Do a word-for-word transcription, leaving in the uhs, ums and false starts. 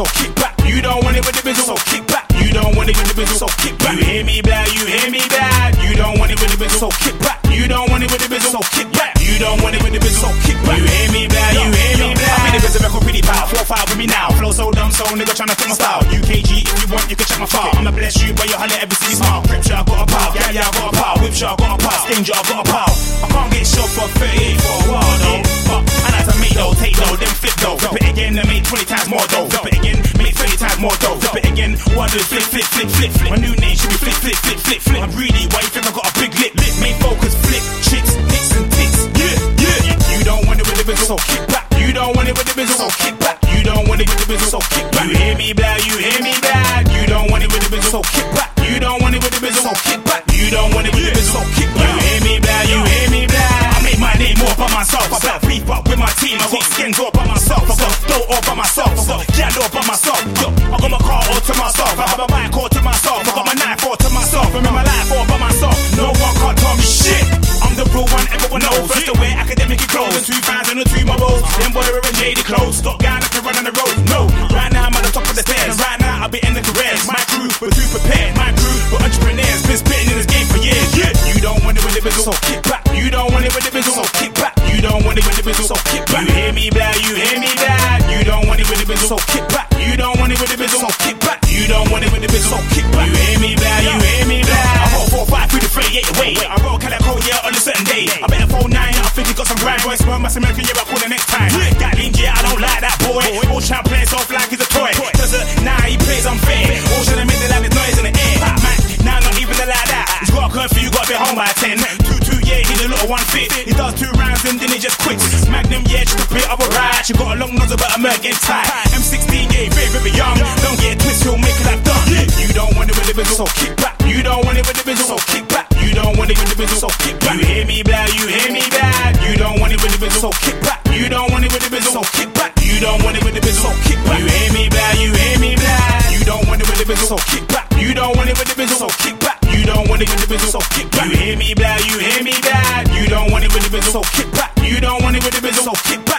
kick back. You don't want it with the business, so kick back. You don't want it with the business, so kick back. You hear me bad, you hear me bad. You don't want it with the business, so kick back. You don't want it with the business, so kick back. You don't want it with the business, so kick back. You hear me bad, you hear me bad. I'm in the business, record pretty power. Four five with me now. Flow so dumb, so nigga tryna take my style. U K G, if you want, you can check my file. I'ma bless you, but you holler every city smile. Grip shot, got a pow. Yeah, yeah, I got a pow. Whip shot, got a pow. Danger, I got a pow. I can't get shot for thirty-eight for a while though. But I like to make though, take though, then flip though. Flip it again and make twenty times more though. Flip it again, make thirty times more though. Flip it again, one do flip, flip, flip, flip, flip. My new name should be flip, flip, flip, flip, flip. I'm greedy, why you think I got a big lip? Lip, main focus, flip, chicks, hits and tits. Yeah, yeah. You, you don't want it with the business, so kick back. You don't want it with the business, so kick back. You don't want it with the business, so kick back. You hear me bad, you hear me bad. You don't want it with the business, so kick back. You don't want it with the business, so kick back. You don't want it with the business, so kick back. You hear me bad, you hear me bad. I make my name more by myself. I got beef up with my team. I got skins all by myself. I got dough all by myself. I got gal all by myself. Yo, I got my car all to myself. I have a bike all to myself. I got my knife all to myself. I remember my life all by myself. No one can't tell me shit. I'm the real one, everyone knows. First the way academic clothes. And two fans and the two models. Then boy wearing shady clothes. Stop guy that can run on the road. No, right now I'm at the top of the stairs. And right now I'll be in the careers. My crew, we're too prepared. My crew, we're entrepreneurs. Been spitting in this game for years. Yeah, you don't want it with the business, so kick back. You don't want it with the business, so kick back. You don't want it with the business, so kick back. You hear me bad, you hear me bad. You don't want it with the business, so kick back. You don't want it with the business, so kick back. You don't want it with the business, so kick back. You hear me bad, you hear me bad. I roll four five through the thirty-eight away. I roll Calico, yeah, on a certain day. I better phone nine, I think you got some grind, boys. Well, my American, yeah, I call the next time. Got Lynn, yeah, I don't like that boy. Ocean plays off like he's a toy. Does it? Nah, he plays unfair. Ocean and make the loudest noise in the air. Man, nah, not even like that. He's got a curfew, you gotta be home by ten. Two, two, yeah, he's a little one fit. He does two rounds and then he just quits. Magnum, yeah, just a bit of a ride. She got a long nose but a Merkin tie. M sixteen, yeah, very, very young. Don't get a twist, he'll make it like done. You don't want it with the business, so kick back. You don't want it with the business, so kick back. You don't want it with the business, so kick back. You hear me bad, you hear me bad. You don't want it with the business, so kick back. You don't want it with the business, so kick back. You don't want it with the business, so kick back. You hear me bad, you hear me bad. You don't want it with the business, so kick back. You don't want it with the business, so kick back. You don't want it with the business, so kick back. You hear me bad, you hear me bad. You don't want it with the business, so kick back. You don't want it with the business, so kick back.